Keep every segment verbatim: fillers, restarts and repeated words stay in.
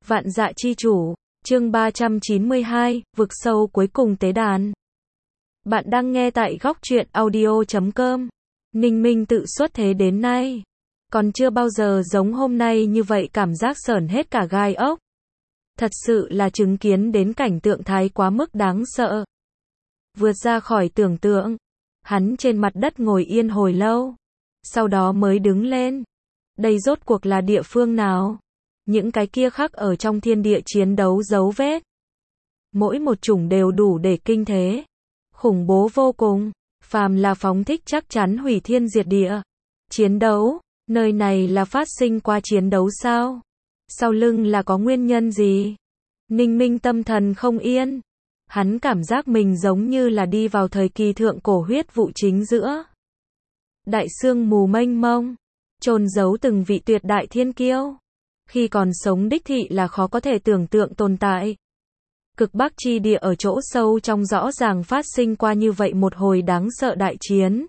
Vạn Dạ Chi Chủ, chương ba trăm chín mươi hai, vực sâu cuối cùng tế đàn. Bạn đang nghe tại góc truyện audio chấm com. Ninh Minh tự xuất thế đến nay, còn chưa bao giờ giống hôm nay như vậy, cảm giác sởn hết cả gai ốc. Thật sự là chứng kiến đến cảnh tượng thái quá mức đáng sợ. Vượt ra khỏi tưởng tượng, hắn trên mặt đất ngồi yên hồi lâu, sau đó mới đứng lên. Đây rốt cuộc là địa phương nào? Những cái kia khắc ở trong thiên địa chiến đấu dấu vết, mỗi một chủng đều đủ để kinh thế, khủng bố vô cùng, phàm là phóng thích chắc chắn hủy thiên diệt địa. Chiến đấu, nơi này là phát sinh qua chiến đấu sao? Sau lưng là có nguyên nhân gì? Ninh Minh tâm thần không yên, hắn cảm giác mình giống như là đi vào thời kỳ thượng cổ huyết vụ chính giữa. Đại sương mù mênh mông, chôn giấu từng vị tuyệt đại thiên kiêu, khi còn sống đích thị là khó có thể tưởng tượng tồn tại. Cực Bắc chi địa ở chỗ sâu trong rõ ràng phát sinh qua như vậy một hồi đáng sợ đại chiến.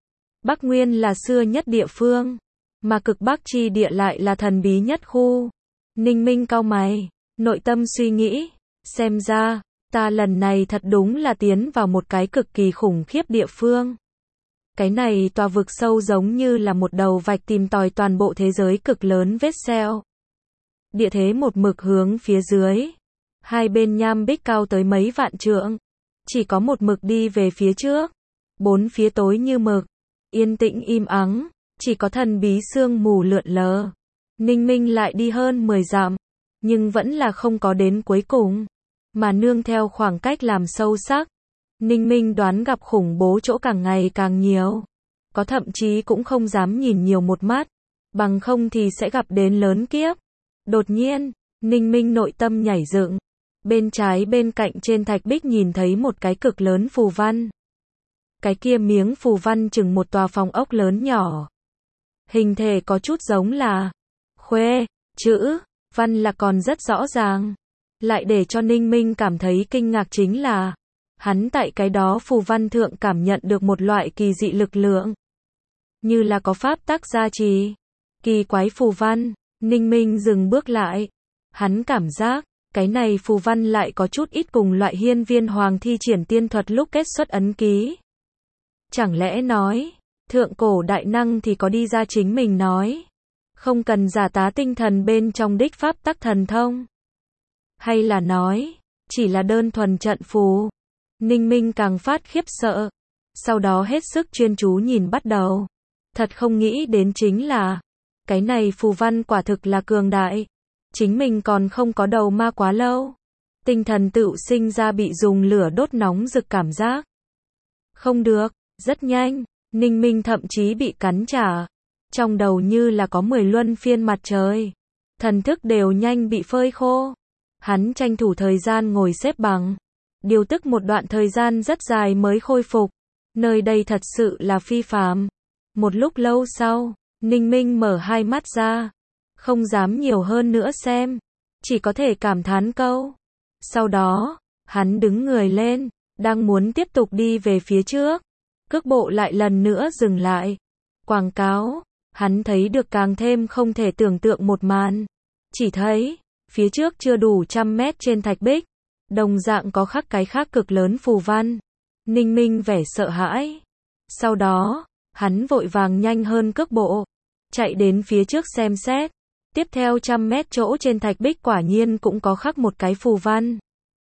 Bắc Nguyên là xưa nhất địa phương, mà Cực Bắc chi địa lại là thần bí nhất khu. Ninh Minh cau mày, nội tâm suy nghĩ, xem ra, ta lần này thật đúng là tiến vào một cái cực kỳ khủng khiếp địa phương. Cái này tòa vực sâu giống như là một đầu vạch tìm tòi toàn bộ thế giới cực lớn vết sẹo. Địa thế một mực hướng phía dưới, hai bên nham bích cao tới mấy vạn trượng, chỉ có một mực đi về phía trước. Bốn phía tối như mực, yên tĩnh im ắng, chỉ có thần bí sương mù lượn lờ. Ninh Minh lại đi hơn mười dặm, nhưng vẫn là không có đến cuối cùng, mà nương theo khoảng cách làm sâu sắc, Ninh Minh đoán gặp khủng bố chỗ càng ngày càng nhiều, có thậm chí cũng không dám nhìn nhiều một mắt, bằng không thì sẽ gặp đến lớn kiếp. Đột nhiên, Ninh Minh nội tâm nhảy dựng, bên trái bên cạnh trên thạch bích nhìn thấy một cái cực lớn phù văn. Cái kia miếng phù văn chừng một tòa phòng ốc lớn nhỏ. Hình thể có chút giống là khuê, chữ, văn là còn rất rõ ràng. Lại để cho Ninh Minh cảm thấy kinh ngạc chính là, hắn tại cái đó phù văn thượng cảm nhận được một loại kỳ dị lực lượng. Như là có pháp tắc gia trì. Kỳ quái phù văn. Ninh Minh dừng bước lại. Hắn cảm giác, cái này phù văn lại có chút ít cùng loại hiên viên hoàng thi triển tiên thuật lúc kết xuất ấn ký. Chẳng lẽ nói, thượng cổ đại năng thì có đi ra chính mình nói, không cần giả tá tinh thần bên trong đích pháp tắc thần thông. Hay là nói, chỉ là đơn thuần trận phù. Ninh Minh càng phát khiếp sợ, sau đó hết sức chuyên chú nhìn bắt đầu. Thật không nghĩ đến chính là, cái này phù văn quả thực là cường đại. Chính mình còn không có đầu ma quá lâu, tinh thần tự sinh ra bị dùng lửa đốt nóng rực cảm giác. Không được, rất nhanh, Ninh Minh thậm chí bị cắn trả. Trong đầu như là có mười luân phiên mặt trời. Thần thức đều nhanh bị phơi khô. Hắn tranh thủ thời gian ngồi xếp bằng, điều tức một đoạn thời gian rất dài mới khôi phục. Nơi đây thật sự là phi phàm. Một lúc lâu sau, Ninh Minh mở hai mắt ra, không dám nhiều hơn nữa xem, chỉ có thể cảm thán câu. Sau đó, hắn đứng người lên, đang muốn tiếp tục đi về phía trước, cước bộ lại lần nữa dừng lại. Quảng cáo, hắn thấy được càng thêm không thể tưởng tượng một màn. Chỉ thấy, phía trước chưa đủ trăm mét trên thạch bích, đồng dạng có khắc cái khác cực lớn phù văn. Ninh Minh vẻ sợ hãi. Sau đó, hắn vội vàng nhanh hơn cước bộ, chạy đến phía trước xem xét. Tiếp theo trăm mét chỗ trên thạch bích quả nhiên cũng có khắc một cái phù văn.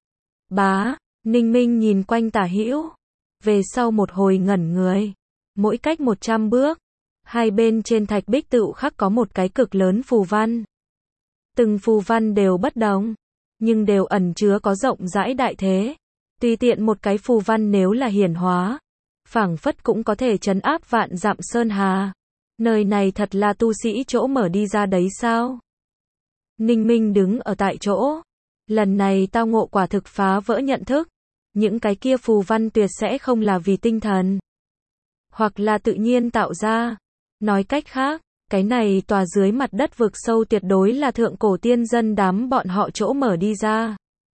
Bá, Ninh Minh nhìn quanh tả hữu, về sau một hồi ngẩn người. Mỗi cách một trăm bước, hai bên trên thạch bích tự khắc có một cái cực lớn phù văn. Từng phù văn đều bất đồng, nhưng đều ẩn chứa có rộng rãi đại thế. Tùy tiện một cái phù văn nếu là hiển hóa, phảng phất cũng có thể trấn áp vạn dặm sơn hà. Nơi này thật là tu sĩ chỗ mở đi ra đấy sao? Ninh Minh đứng ở tại chỗ. Lần này tao ngộ quả thực phá vỡ nhận thức. Những cái kia phù văn tuyệt sẽ không là vì tinh thần, hoặc là tự nhiên tạo ra. Nói cách khác, cái này tòa dưới mặt đất vực sâu tuyệt đối là thượng cổ tiên dân đám bọn họ chỗ mở đi ra.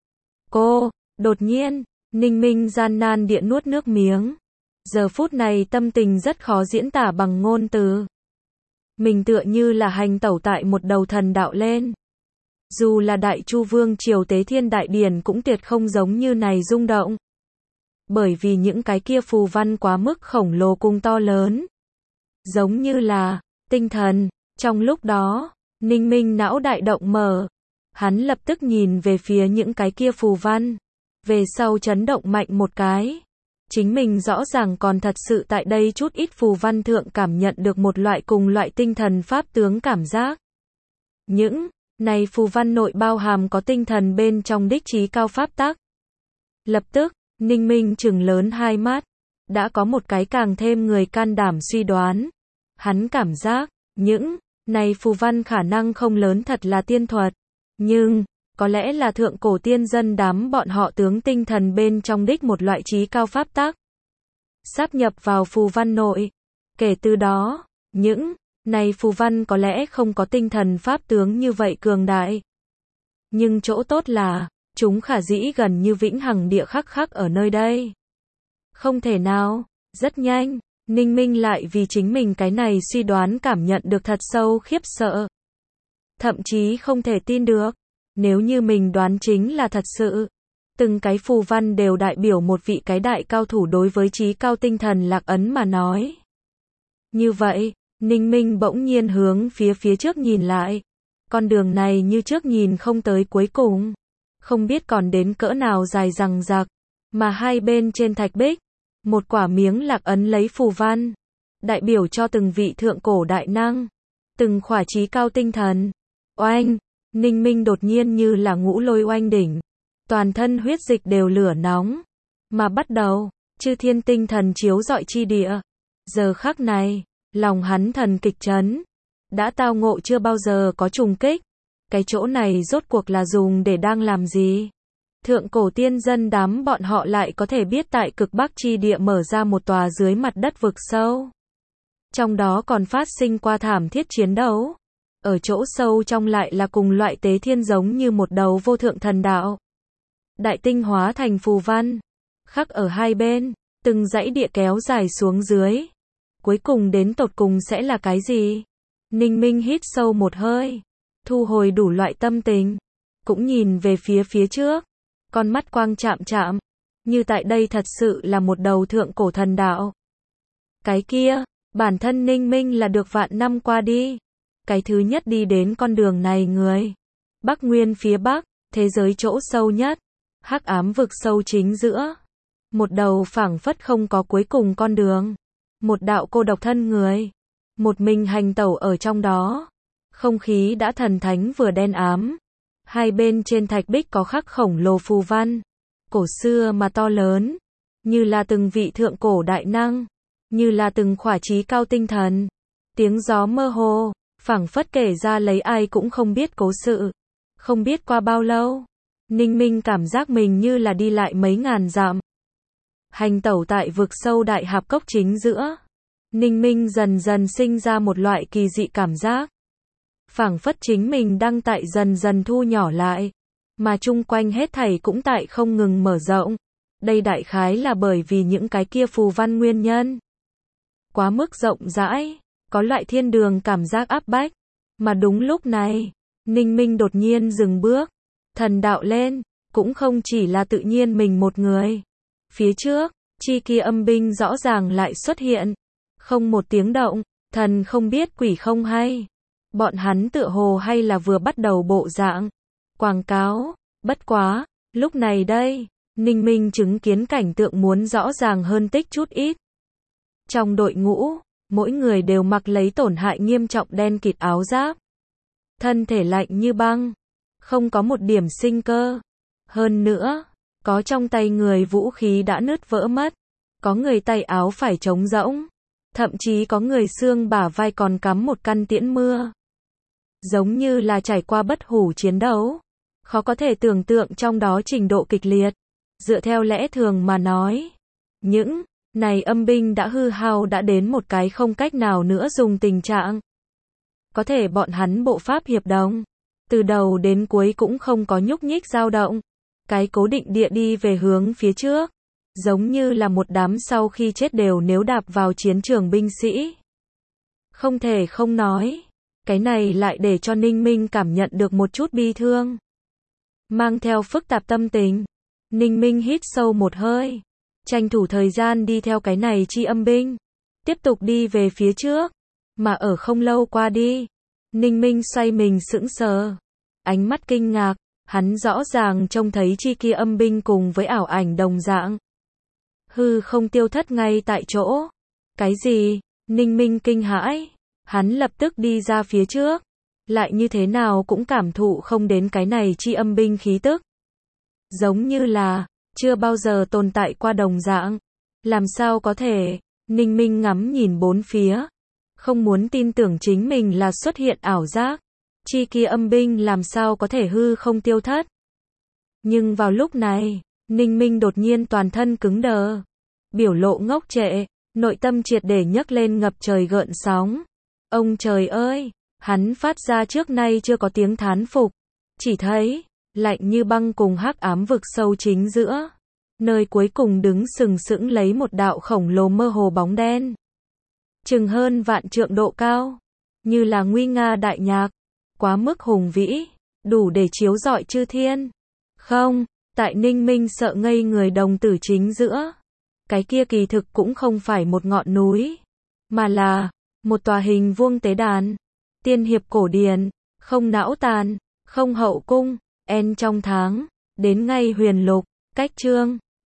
Cô, đột nhiên, Ninh Minh gian nan địa nuốt nước miếng. Giờ phút này tâm tình rất khó diễn tả bằng ngôn từ. Mình tựa như là hành tẩu tại một đầu thần đạo lên. Dù là Đại Chu Vương triều tế thiên đại điển cũng tuyệt không giống như này rung động. Bởi vì những cái kia phù văn quá mức khổng lồ cùng to lớn. Giống như là tinh thần. Trong lúc đó, Ninh Minh não đại động mở. Hắn lập tức nhìn về phía những cái kia phù văn. Về sau chấn động mạnh một cái. Chính mình rõ ràng còn thật sự tại đây chút ít phù văn thượng cảm nhận được một loại cùng loại tinh thần pháp tướng cảm giác. Những này phù văn nội bao hàm có tinh thần bên trong đích trí cao pháp tắc. Lập tức, Ninh Minh trừng lớn hai mắt. Đã có một cái càng thêm người can đảm suy đoán. Hắn cảm giác, những này phù văn khả năng không lớn thật là tiên thuật. Nhưng, có lẽ là thượng cổ tiên dân đám bọn họ tướng tinh thần bên trong đích một loại trí cao pháp tắc. Sáp nhập vào phù văn nội. Kể từ đó, những này phù văn có lẽ không có tinh thần pháp tướng như vậy cường đại. Nhưng chỗ tốt là, chúng khả dĩ gần như vĩnh hằng địa khắc khắc ở nơi đây. Không thể nào, rất nhanh, Ninh Minh lại vì chính mình cái này suy đoán cảm nhận được thật sâu khiếp sợ. Thậm chí không thể tin được, nếu như mình đoán chính là thật sự. Từng cái phù văn đều đại biểu một vị cái đại cao thủ đối với trí cao tinh thần lạc ấn mà nói. Như vậy, Ninh Minh bỗng nhiên hướng phía phía trước nhìn lại. Con đường này như trước nhìn không tới cuối cùng. Không biết còn đến cỡ nào dài dằng dặc. Mà hai bên trên thạch bích, một quả miếng lạc ấn lấy phù văn. Đại biểu cho từng vị thượng cổ đại năng. Từng khỏa trí cao tinh thần. Oanh! Ninh Minh đột nhiên như là ngũ lôi oanh đỉnh. Toàn thân huyết dịch đều lửa nóng. Mà bắt đầu, chư thiên tinh thần chiếu rọi chi địa. Giờ khắc này, lòng hắn thần kịch chấn. Đã tao ngộ chưa bao giờ có trùng kích. Cái chỗ này rốt cuộc là dùng để đang làm gì? Thượng cổ tiên dân đám bọn họ lại có thể biết tại cực bắc chi địa mở ra một tòa dưới mặt đất vực sâu. Trong đó còn phát sinh qua thảm thiết chiến đấu. Ở chỗ sâu trong lại là cùng loại tế thiên giống như một đầu vô thượng thần đạo. Đại tinh hóa thành phù văn. Khắc ở hai bên, từng dãy địa kéo dài xuống dưới. Cuối cùng đến tột cùng sẽ là cái gì? Ninh Minh hít sâu một hơi. Thu hồi đủ loại tâm tình. Cũng nhìn về phía phía trước. Con mắt quang chạm chạm. Như tại đây thật sự là một đầu thượng cổ thần đạo. Cái kia, bản thân Ninh Minh là được vạn năm qua đi. Cái thứ nhất đi đến con đường này người. Bắc Nguyên phía Bắc, thế giới chỗ sâu nhất. Hắc ám vực sâu chính giữa. Một đầu phảng phất không có cuối cùng con đường. Một đạo cô độc thân người. Một mình hành tẩu ở trong đó. Không khí đã thần thánh vừa đen ám. Hai bên trên thạch bích có khắc khổng lồ phù văn. Cổ xưa mà to lớn. Như là từng vị thượng cổ đại năng. Như là từng khỏa trí cao tinh thần. Tiếng gió mơ hồ. Phảng phất kể ra lấy ai cũng không biết cố sự. Không biết qua bao lâu. Ninh Minh cảm giác mình như là đi lại mấy ngàn dặm. Hành tẩu tại vực sâu đại hạp cốc chính giữa. Ninh Minh dần dần sinh ra một loại kỳ dị cảm giác. Phảng phất chính mình đang tại dần dần thu nhỏ lại. Mà chung quanh hết thảy cũng tại không ngừng mở rộng. Đây đại khái là bởi vì những cái kia phù văn nguyên nhân. Quá mức rộng rãi. Có loại thiên đường cảm giác áp bách. Mà đúng lúc này, Ninh Minh đột nhiên dừng bước. Thần đạo lên, cũng không chỉ là tự nhiên mình một người. Phía trước, chi kia âm binh rõ ràng lại xuất hiện. Không một tiếng động, thần không biết quỷ không hay. Bọn hắn tựa hồ hay là vừa bắt đầu bộ dạng. Quảng cáo, bất quá, lúc này đây, Ninh Minh chứng kiến cảnh tượng muốn rõ ràng hơn tích chút ít. Trong đội ngũ, mỗi người đều mặc lấy tổn hại nghiêm trọng đen kịt áo giáp. Thân thể lạnh như băng. Không có một điểm sinh cơ. Hơn nữa, có trong tay người vũ khí đã nứt vỡ mất. Có người tay áo phải trống rỗng. Thậm chí có người xương bả vai còn cắm một căn tiễn mưa. Giống như là trải qua bất hủ chiến đấu. Khó có thể tưởng tượng trong đó trình độ kịch liệt. Dựa theo lẽ thường mà nói. Những này âm binh đã hư hao đã đến một cái không cách nào nữa dùng tình trạng. Có thể bọn hắn bộ pháp hiệp đồng. Từ đầu đến cuối cũng không có nhúc nhích dao động. Cái cố định địa đi về hướng phía trước. Giống như là một đám sau khi chết đều nếu đạp vào chiến trường binh sĩ. Không thể không nói. Cái này lại để cho Ninh Minh cảm nhận được một chút bi thương. Mang theo phức tạp tâm tình, Ninh Minh hít sâu một hơi, tranh thủ thời gian đi theo cái này chi âm binh, tiếp tục đi về phía trước. Mà ở không lâu qua đi, Ninh Minh xoay mình sững sờ, ánh mắt kinh ngạc, hắn rõ ràng trông thấy chi kia âm binh cùng với ảo ảnh đồng dạng. Hư không tiêu thất ngay tại chỗ. Cái gì? Ninh Minh kinh hãi, hắn lập tức đi ra phía trước, lại như thế nào cũng cảm thụ không đến cái này chi âm binh khí tức. Giống như là chưa bao giờ tồn tại qua đồng dạng. Làm sao có thể? Ninh Minh ngắm nhìn bốn phía, không muốn tin tưởng chính mình là xuất hiện ảo giác. Chi kia âm binh làm sao có thể hư không tiêu thất? Nhưng vào lúc này, Ninh Minh đột nhiên toàn thân cứng đờ, biểu lộ ngốc trệ, nội tâm triệt để nhấc lên ngập trời gợn sóng. Ông trời ơi, hắn phát ra trước nay chưa có tiếng thán phục, chỉ thấy lạnh như băng cùng hắc ám vực sâu chính giữa, nơi cuối cùng đứng sừng sững lấy một đạo khổng lồ mơ hồ bóng đen, chừng hơn vạn trượng độ cao, như là nguy nga đại nhạc, quá mức hùng vĩ, đủ để chiếu rọi chư thiên. Không, tại Ninh Minh sợ ngây người đồng tử chính giữa, cái kia kỳ thực cũng không phải một ngọn núi, mà là một tòa hình vuông tế đàn, tiên hiệp cổ điển, không não tàn, không hậu cung, en trong tháng, đến ngay huyền lục, cách chương